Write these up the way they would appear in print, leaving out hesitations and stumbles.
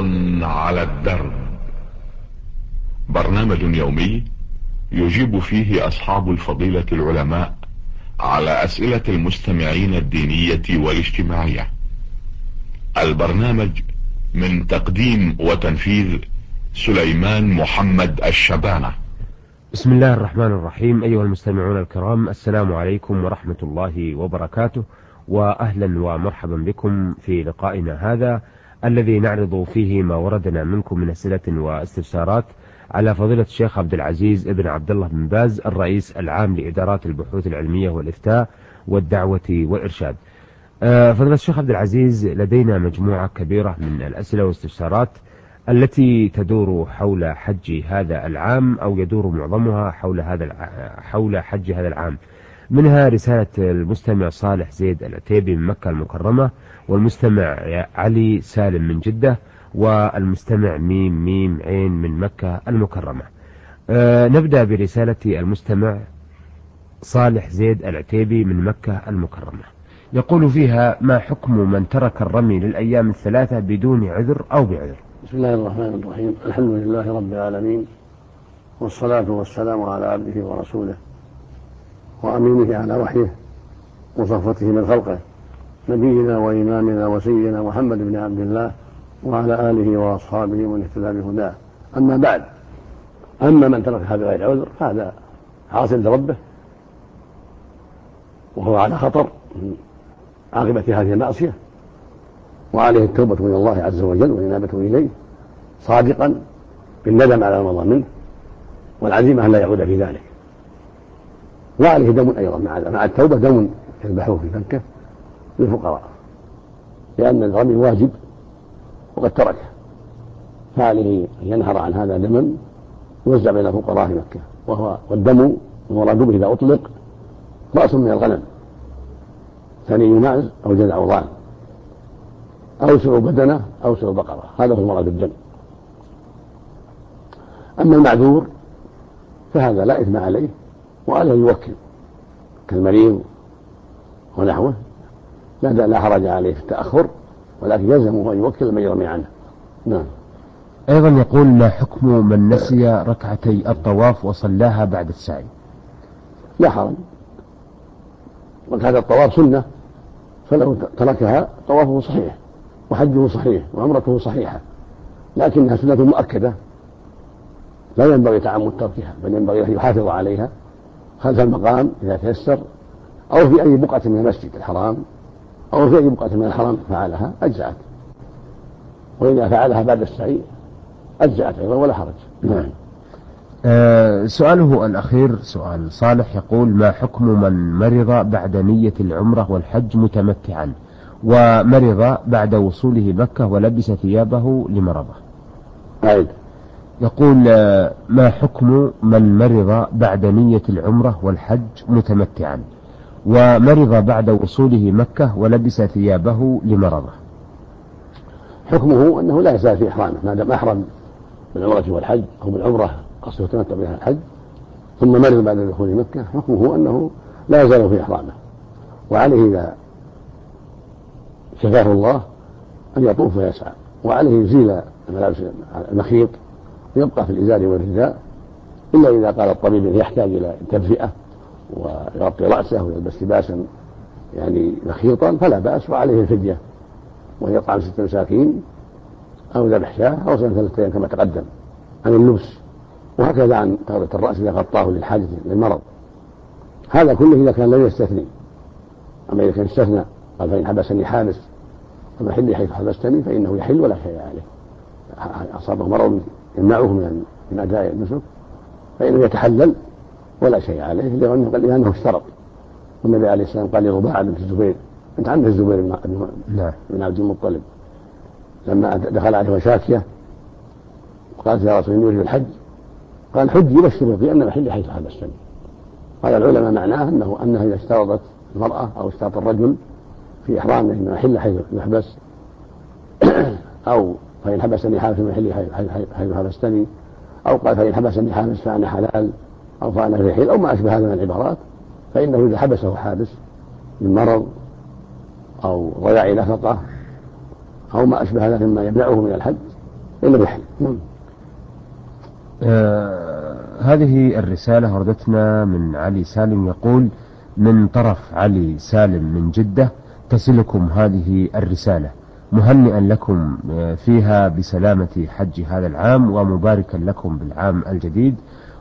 على الدرب. برنامج يومي يجيب فيه أصحاب الفضيلة العلماء على أسئلة المستمعين الدينية والاجتماعية. البرنامج من تقديم وتنفيذ سليمان محمد الشبانة. بسم الله الرحمن الرحيم. أيها المستمعون الكرام، السلام عليكم ورحمة الله وبركاته، وأهلا ومرحبا بكم في لقائنا هذا الذي نعرض فيه ما وردنا منكم من أسئلة واستفسارات على فضيلة الشيخ عبد العزيز ابن عبد الله بن باز، الرئيس العام لإدارات البحوث العلمية والإفتاء والدعوة والإرشاد. فضيلة الشيخ عبد العزيز، لدينا مجموعة كبيرة من الأسئلة والاستفسارات التي تدور حول حج هذا العام، أو يدور معظمها حول حج هذا العام. منها رسالة المستمع صالح زيد العتيبي من مكة المكرمة، والمستمع علي سالم من جدة، والمستمع ميم ميم عين من مكة المكرمة. نبدأ برسالة المستمع صالح زيد العتيبي من مكة المكرمة. يقول فيها: ما حكم من ترك الرمي للأيام الثلاثة بدون عذر أو بعذر؟ بسم الله الرحمن الرحيم. الحمد لله رب العالمين، والصلاة والسلام على عبده ورسوله وأمينه على وحيه وصفوته من خلقه، نبينا وإمامنا وسيدنا محمد بن عبد الله وعلى آله وأصحابه من اهتدى بهداه. أما بعد، أما من تركها بغير عذر هذا عاصٍ لربه، وهو على خطر من عاقبة هذه المعصية، وعليه التوبة من الله عز وجل والإنابة إليه صادقا بالندم على ما مضى منه والعزيمة أن لا يعود في ذلك. وعليه دم أيضا مع التوبة، دم يذبحوه في مكة للفقراء، لأن الرمي واجب وقد تركه، فعليه أن ينهر عن هذا دما يوزع بين الفقراء في مكة. والدم المراد به إذا أطلق رأس من الغنم، ثني معز أو جذع ضان أو سر بدنة أو سر بقرة، هذا هو المراد بالدم. أما المعذور فهذا لا إثم عليه، وعليه يوكل كالمريض ونحوه، لا حرج عليه في التأخر، ولكن يلزمه أن يوكل من يرمي عنه. نعم. أيضا يقول: ما حكم من نسي ركعتي الطواف وصلاها بعد السعي؟ لا حرج، ركعة الطواف سنة، فلو تركها طوافه صحيح وحجه صحيح وعمرته صحيحة، لكنها سنة مؤكدة لا ينبغي تعمد تركها، بل ينبغي أن يحافظ عليها خلف المقام إذا تيسر، أو في أي بقعة من المسجد الحرام، أو في أي بقعة من الحرم فعلها أجزأت، وإذا فعلها بعد السعي أجزأت أيضا ولا حرج. نعم. سؤاله الأخير سؤال صالح، يقول: ما حكم من مرض بعد نية العمرة والحج متمتعا، ومرض بعد وصوله مكة ولبس ثيابه لمرضه؟ يقول: ما حكم من مرض بعد نية العمرة والحج متمتعا، ومرض بعد وصوله مكة ولبس ثيابه لمرضه؟ حكمه أنه لا يزال في إحرامه ما دام أحرم بالعمرة والحج، أو بالعمرة قصده تمتع بها الحج، ثم مرض بعد دخول مكة، حكمه أنه لا يزال في إحرامه، وعليه إذا شفاه الله أن يطوف ويسعى، وعليه يزيل الملابس المخيط ويبقى في الإزار والرداء، إلا إذا قال الطبيب أنه يحتاج إلى تدفئة ويغطي رأسه ويلبس لباسا يعني مخيطا فلا بأس، وعليه الفدية، وهي طعام 6 مساكين أو ذبح شاة أو صيام 3 أيام كما تقدم عن اللبس، وهكذا عن تغطية الرأس إذا غطاه للحاجة للمرض. هذا كله إذا كان لم يستثني. أما إذا كان استثنى قال: فإن حبسني حابس فمحلي حيث حبستني، فإنه يحل ولا شيء عليه. أصابه مرض يمنعه من أداء النسك فإنه يتحلل ولا شيء عليه، لأنه اشترط. والنبي عليه السلام قال لرباعة بنت الزبير، أنت عندك الزبير بن عبد المطلب، لما دخل عليه وشاكية قالت: يا رسول الله، يريد الحج. قال: حج يبشر في أن محلي حيث حبستني. قال العلماء معناه أنها إذا اشترطت المرأة أو اشترط الرجل في إحرامه أن محل حيث يحبس، أو فإن حبسني حابس محلي حيث حبستني، أو قال: فإن حبسني حابس فأنا حلال، أو فأنا في حل، أو ما أشبه هذا من العبارات، فإنه إذا حبسه حابس من مرض أو ضياع نفقة أو ما أشبه هذا مما يمنعه من الحج، إلا بحل. هذه الرسالة وردتنا من علي سالم، يقول: من طرف علي سالم من جدة تصلكم هذه الرسالة، مهنئا لكم فيها بسلامة حج هذا العام، ومباركا لكم بالعام الجديد،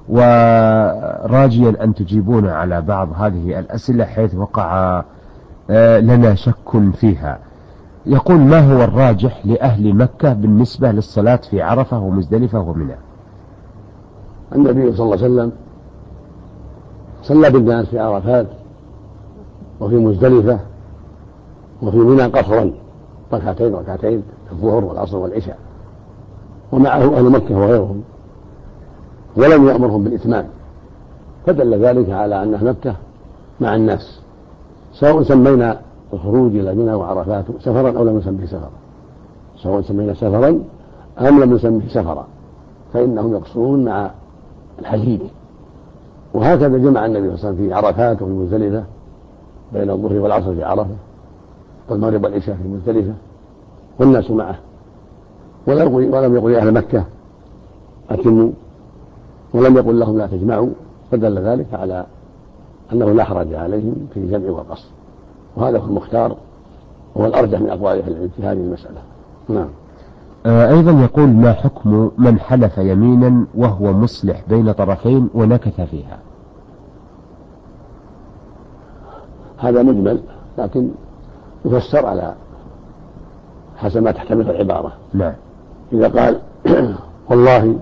وراجيا أن تجيبون على بعض هذه الأسئلة حيث وقع لنا شك فيها. يقول: ما هو الراجح لأهل مكة بالنسبة للصلاة في عرفة ومزدلفة ومنى؟ النبي صلى الله عليه وسلم صلى بالناس في عرفات وفي مزدلفة وفي منى قصرا، ركعتين ركعتين في الظهر والعصر والعشاء، ومعه أهل مكة وغيرهم، ولم يأمرهم بالإتمام، فدل ذلك على أن مكة مع الناس، سواء سمينا الخروج إلى منى وعرفات سفرا أو لم نسميه سفرا، سواء سمينا سفرا أم لم نسميه سفرا، فإنهم يقصرون مع الحجيج. وهكذا جمع النبي صلى الله عليه وسلم في عرفات وفي مزدلفة بين الظهر والعصر في عرفة والمغرب والعشاء في مزدلفة والناس معه، ولم يقل أهل مكة أتموا، ولم يقل لهم لا تجمعوا، فدل ذلك على أنه لا حرج عليهم في الجمع والقصر، وهذا هو المختار وهو الأرجح من أقوال أهل العلم في هذه المسألة. نعم. أيضا يقول: ما حكم من حلف يمينا وهو مصلح بين طرفين ونكث فيها؟ هذا مجمل، لكن يفسر على حسب ما تحتمل العبارة. نعم. إذا قال والله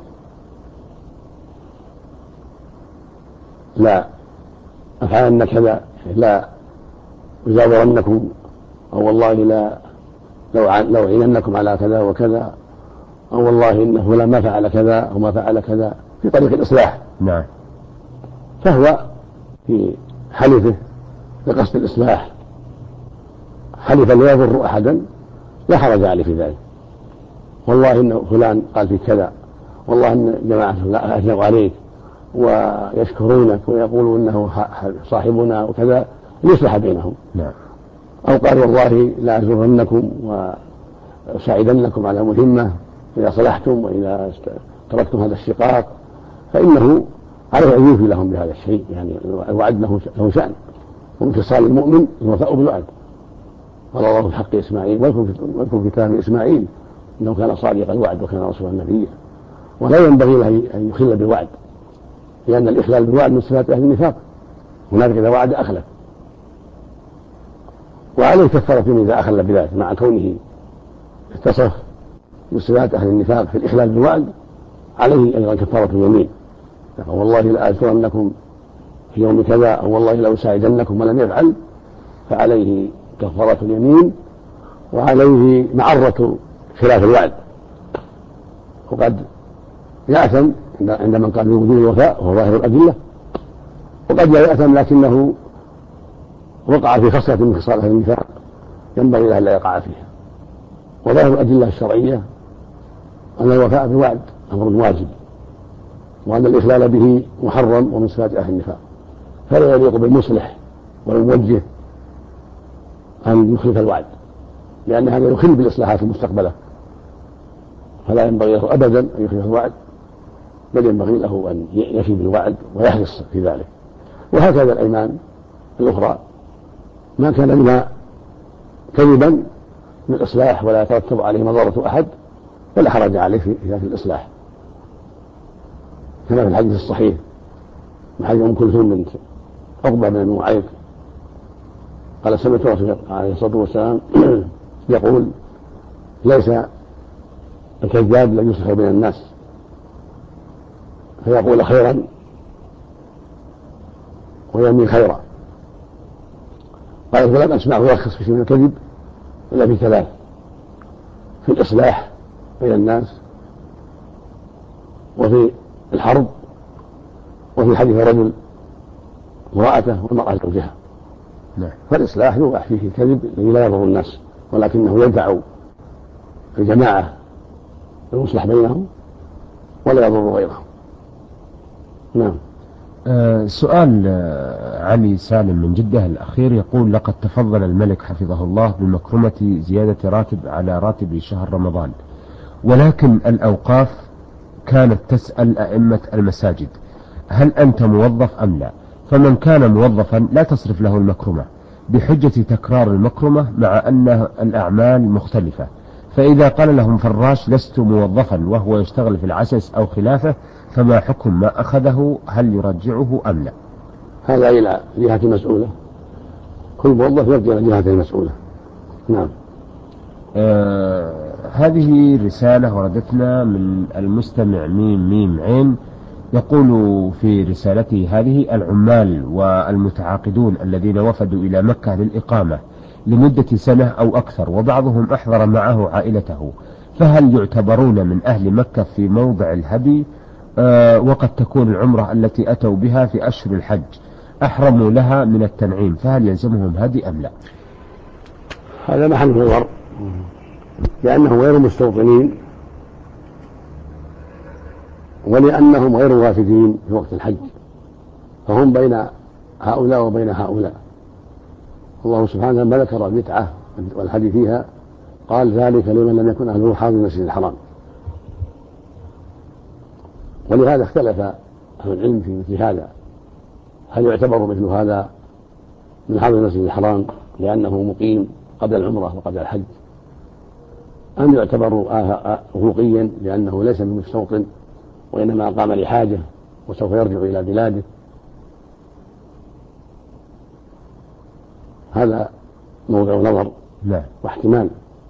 لا أفعلن كذا، لا أزاورنكم، أو والله لا لو أعيننكم على كذا وكذا، أو والله إن فلان ما فعل كذا أو ما فعل كذا، في طريق الإصلاح. نعم. فهو في حلفه بقصد الإصلاح حلفا لا يضر أحدا، لا حرج عليه في ذلك. والله إن فلان قال في كذا، والله إن جماعة لا أثنوا عليك ويشكرونك ويقولوا إنه صاحبنا وكذا، ليصلح بينهم. نعم. أو قال والله لا أزورنكم وأساعدنكم على مهمة إذا صلحتم وإذا تركتم هذا الشقاق، فإنه عليه أن يوفي لهم بهذا الشيء، يعني الوعد له شأن، وانفصال المؤمن الوفاء بالوعد. قال الله في حق إسماعيل: واذكر في كلام إسماعيل إنه كان صادق الوعد وكان رسولا نبيا. ولا ينبغي له أن يخل بالوعد، لأن الإخلال بالوعد من صفات أهل النفاق، هناك إذا وعد أخلف، وعليه كفارة إذا أخل بذلك، مع كونه اتصف بصفات أهل النفاق في الإخلال بالوعد، عليه أيضا كفارة اليمين. والله لأذكرنكم في يوم كذا، أو والله لأساعدنكم ولم يفعل، فعليه كفارة اليمين، وعليه معرة خلاف الوعد. وقد يأثم عند من قال بوجود الوفاء وهو ظاهر الأدلة، وقد لا يأثم لكنه وقع في خصلة من خصال أهل النفاق ينبغي له ألا يقع فيها. وظاهر الأدلة الشرعية أن الوفاء بالوعد أمر واجب، وأن الإخلال به محرم ومن صفات أهل النفاق، فلا يليق بالمصلح والموجه أن يخلف الوعد، لأن هذا يخل بالإصلاحات المستقبلة، فلا ينبغي له أبدا أن يخلف الوعد، بل ينبغي له أن يفي بالوعد ويحرص في ذلك. وهكذا الأيمان الأخرى ما كان منها كذبا للإصلاح ولا يترتب عليه مضرة أحد فلا حرج عليه في ذات الإصلاح، كما في الحديث الصحيح من حديث أم كلثوم بنت عقبة بن معيط قال: سمعت رسول عليه الصلاة والسلام يقول: ليس الكذاب الذي يصلح بين الناس فيقول خيرا وينمي خيرا. قال: فلم أسمعه يرخص في شيء من الكذب إلا في ثلاث: في الإصلاح بين الناس، وفي الحرب، وفي حديث رجل امرأته والمرأة زوجها. فالإصلاح يوضح فيه الكذب الذي لا يضر الناس، ولكنه ينفع الجماعة المصلح بينهم ولا يضر غيرهم. نعم. سؤال علي سالم من جدة الأخير يقول: لقد تفضل الملك حفظه الله بمكرمة زيادة راتب على راتب شهر رمضان، ولكن الأوقاف كانت تسأل أئمة المساجد: هل أنت موظف أم لا؟ فمن كان موظفا لا تصرف له المكرمة بحجة تكرار المكرمة مع أن الأعمال مختلفة. فإذا قال لهم فراش: لست موظفا، وهو يشتغل في العسس أو خلافه، فما حكم ما أخذه؟ هل يرجعه أم لا؟ هذا إلى جهة مسؤولة، كل موظف يرجع إلى جهة المسؤولة. نعم. هذه رسالة وردتنا من المستمع ميم عين، يقول في رسالته هذه: العمال والمتعاقدون الذين وفدوا إلى مكة للإقامة لمدة سنة أو أكثر، وبعضهم أحضر معه عائلته، فهل يعتبرون من أهل مكة في موضع الهدي؟ وقد تكون العمرة التي أتوا بها في أشهر الحج أحرموا لها من التنعيم، فهل يلزمهم هدي أم لا؟ هذا محل نظر، لأنهم غير مستوطنين، ولأنهم غير وافدين في وقت الحج، فهم بين هؤلاء وبين هؤلاء. الله سبحانه لما ذكر المتعة والهدي فيها قال: ذلك لمن لم يكن أهله حاضر المسجد الحرام. ولهذا اختلف أهل العلم في مثل هذا: هل يعتبر مثل هذا من حاضر المسجد الحرام لأنه مقيم قبل العمرة وقبل الحج، أم يعتبر حقوقيا لأنه ليس بمستوطن وإنما قام لحاجة وسوف يرجع إلى بلاده؟ هذا موضع نظر واحتمال.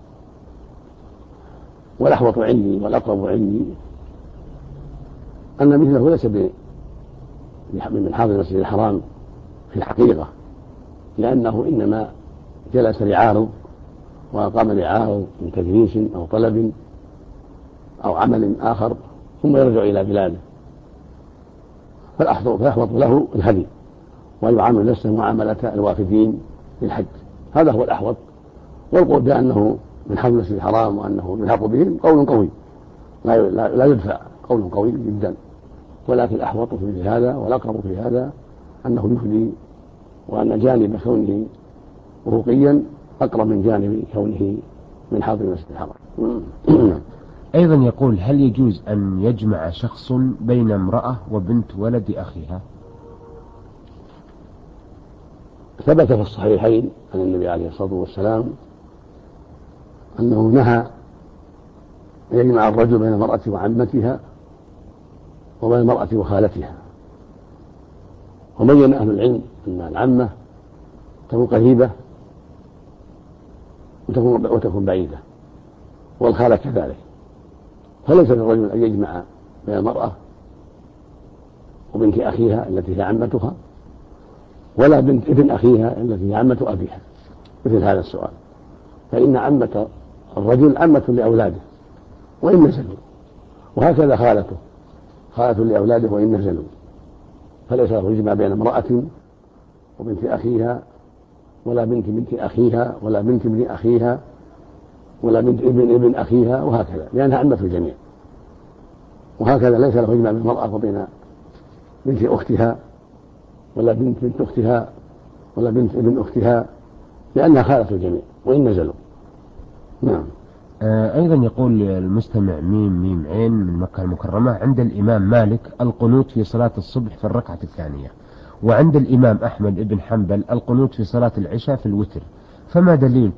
والأحوط عندي والأقرب عندي أن مثله ليس من حاضر المسجد الحرام في الحقيقة، لأنه إنما جلس لعارض وقام لعارض من تدريس أو طلب أو عمل آخر ثم يرجع إلى بلاده، فيحفظ له الهدي ويعامل نفسه معاملة الوافدين للحج. هذا هو الأحوط. والقول بأنه من حفظ المسجد الحرام وأنه يلحق بهم قول قوي لا يدفع، قول قوي جدا، ولكن الأحوط في مثل هذا والأقرب في هذا أنه يفدي، وأن جانب كونه حقوقيا أقرب من جانب كونه من حاضر المسجد الحرام. أيضا يقول: هل يجوز أن يجمع شخص بين امرأة وبنت ولد أخيها؟ ثبت في الصحيحين عن النبي عليه الصلاة والسلام أنه نهى أن يجمع الرجل بين المرأة وعمتها وبين المرأة وخالتها. وبين أهل العلم أن العمة تكون قريبة وتكون بعيدة، والخالة كذلك، فليس للرجل أن يجمع بين المرأة وبنت أخيها التي هي عمتها، ولا بنت ابن أخيها التي هي عمة أبيها، مثل هذا السؤال. فإن عمة الرجل عمة لأولاده وإن نزلوا، وهكذا خالته خالة لأولاده وإن نزلوا، فليس له يجمع بين امرأة وبنت أخيها، ولا بنت أخيها، ولا بنت ابن أخيها، ولا بنت ابن أخيها، وهكذا، لأنها عمة الجميع. وهكذا ليس له يجمع بين المرأة وبين بنت أختها، ولا بنت أختها، ولا بنت ابن أختها، لأنها خالة الجميع وإن نزلوا. نعم. أيضا يقول المستمع ميم عين من مكة المكرمة: عند الإمام مالك القنوت في صلاة الصبح في الركعة الثانية، وعند الإمام أحمد بن حنبل القنوت في صلاة العشاء في الوتر، فما دليل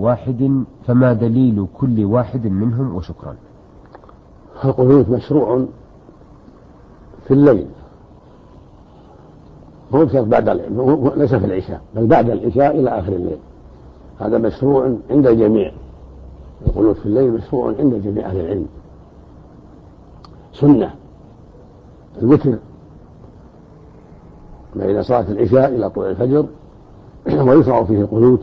كل واحد منهم؟ وشكرا. القنوت مشروع في الليل، هو ليس في العشاء، بل بعد العشاء إلى آخر الليل. هذا مشروع عند الجميع. القنوت في الليل مشروع عند جميع أهل العلم، سنة. الوتر بين صلاة العشاء إلى طلوع الفجر، ويشرع فيه القنوت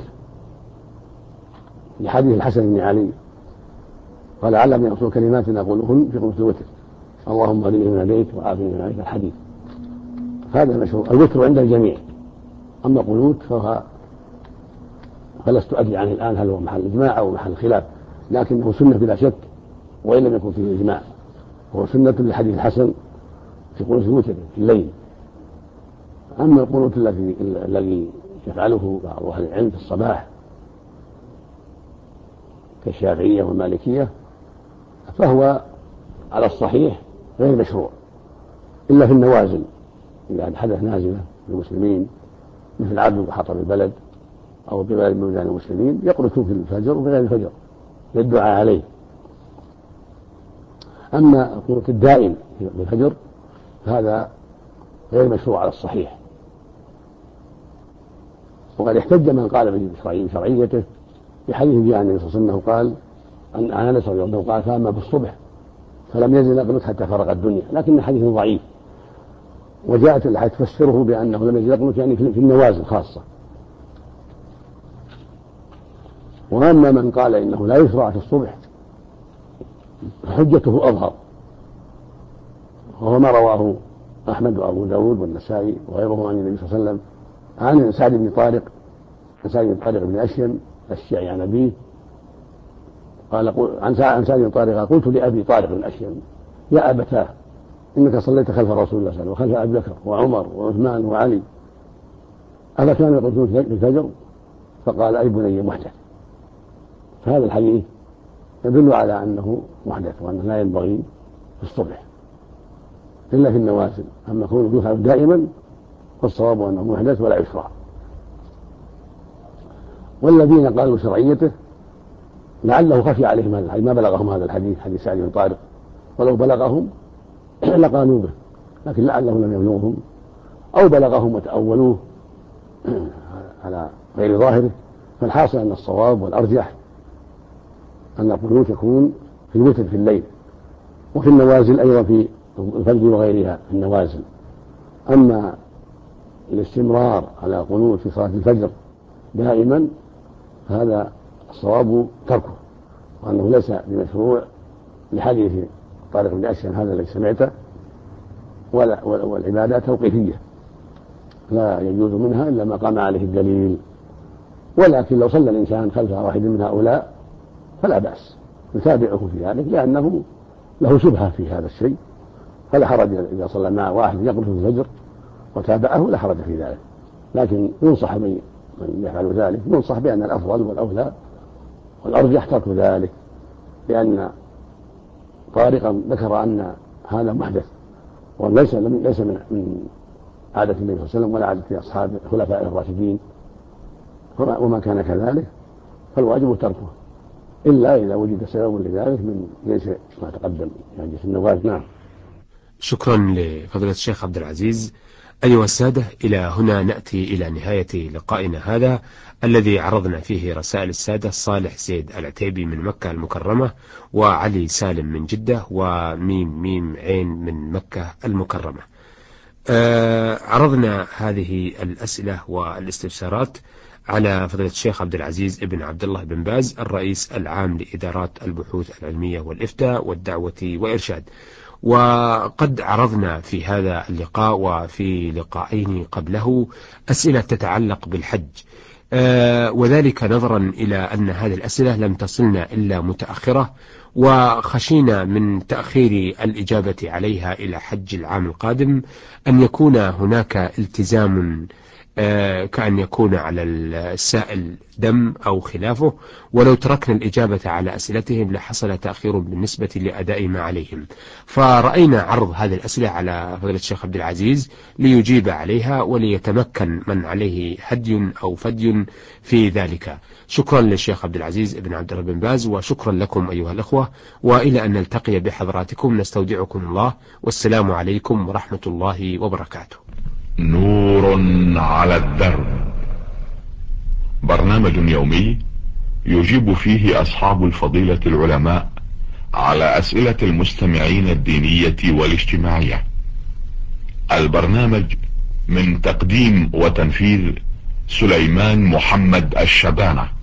في حديث الحسن بن علي قال: علمني رسول كلمات أقولهن في قنوت الوتر: اللهم اهدني فيمن هديت وعافني فيمن عافيت، الحديث. هذا مشروع الوتر عند الجميع. أما القنوت فلست أدري عنه الآن هل هو محل إجماع أو محل خلاف، لكنه سنة بلا شك، وإن لم يكن فيه إجماع. هو سنة لحديث الحسن في قنوت الوتر في الليل. أما القنوت الذي يفعله بعض أهل العلم في الصباح كالشافعية والمالكية فهو على الصحيح غير مشروع إلا في النوازل، إذا حدث نازلة للمسلمين مثل عدو حطب البلد أو ببلد من بلدان المسلمين يقنتوا في الفجر وفي غير الفجر للدعاء عليه. أما القنوت الدائم في الفجر هذا غير مشروع على الصحيح. وقد احتج من قال بشرعيته بحديث جاء النبي صلى الله عليه وسلم قال عن انس رضي الله عنه قال: فاما بالصبح فلم يزل يقنت حتى فرغ الدنيا، لكن حديث ضعيف. وجاءت الاحاديث تفسره بانه لم يزل يقنت يعني في النوازل خاصه. واما من قال انه لا يشرع في الصبح فحجته اظهر، وهو ما رواه احمد وابو داود والنسائي وغيرهم عن النبي صلى الله عليه وسلم عن سعد بن طارق بن أشيم الشيعي عن أبيه قال عن سعد بن طارق: قلت لأبي طارق بن أشيم: يا أبتاه، إنك صليت خلف رسول الله صلى الله عليه وسلم وخلف أبي بكر وعمر وعثمان وعلي، أفكانوا يقولون في الفجر؟ فقال: أي بني محدث. فهذا الحديث يدل على أنه محدث وأنه لا ينبغي في الصبح إلا في النوازل. أما كونه يفعل دائما فالصواب أنه محدث ولا يشرع. والذين قالوا شرعيته لعله خفي عليهم هذا الحديث، ما بلغهم هذا الحديث، حديث سعد بن طارق، ولو بلغهم لقالوا به، لكن لعله لم يبلغهم أو بلغهم وتأولوه على غير ظاهره. فالحاصل أن الصواب والأرجح أن القنوت يكون في الوتر في الليل وفي النوازل أيضا في الفجر وغيرها في النوازل. أما الاستمرار على قنوت في صلاة الفجر دائما هذا الصواب تركه، وأنه ليس بمشروع لحديث طارق بن أشيم هذا الذي سمعته، والعبادات توقيفية لا يجوز منها إلا ما قام عليه الدليل. ولكن لو صلى الإنسان خلف واحد من هؤلاء فلا بأس يتابعه في ذلك، لأنه له شبهة في هذا الشيء، فلا حرج إذا صلى مع واحد يقنت في الفجر وتابعه، لا حرج في ذلك. لكن ينصح من يفعل ذلك، ينصح بأن الأفضل والأولى والأرجح ترك ذلك، لأن طارقا ذكر أن هذا محدث وليس من عادة النبي صلى الله عليه وسلم ولا عادة أصحاب الخلفاء الراشدين، وما كان كذلك فالواجب تركه إلا إذا وجد سبب لذلك من ليس ما تقدم يعني في النوازل. نعم. شكرا لفضيلة الشيخ عبد العزيز. أيها السادة، إلى هنا نأتي إلى نهاية لقائنا هذا الذي عرضنا فيه رسائل السادة صالح زيد العتيبي من مكة المكرمة، وعلي سالم من جدة، وميم عين من مكة المكرمة. عرضنا هذه الأسئلة والاستفسارات على فضيلة الشيخ عبد العزيز ابن عبد الله بن باز الرئيس العام لإدارات البحوث العلمية والإفتاء والدعوة وإرشاد. وقد عرضنا في هذا اللقاء وفي لقاءين قبله أسئلة تتعلق بالحج، وذلك نظرا إلى أن هذه الأسئلة لم تصلنا إلا متأخرة، وخشينا من تأخير الإجابة عليها إلى حج العام القادم أن يكون هناك التزام كأن يكون على السائل دم أو خلافه، ولو تركنا الإجابة على أسئلتهم لحصل تأخير بالنسبة لأداء ما عليهم. فرأينا عرض هذه الأسئلة على فضيلة الشيخ عبد العزيز ليجيب عليها وليتمكن من عليه هدي أو فدي في ذلك. شكرا للشيخ عبد العزيز ابن عبد الله بن باز، وشكرا لكم أيها الأخوة، وإلى أن نلتقي بحضراتكم نستودعكم الله، والسلام عليكم ورحمة الله وبركاته. نور على الدرب، برنامج يومي يجيب فيه أصحاب الفضيلة العلماء على أسئلة المستمعين الدينية والاجتماعية. البرنامج من تقديم وتنفيذ سليمان محمد الشبانة.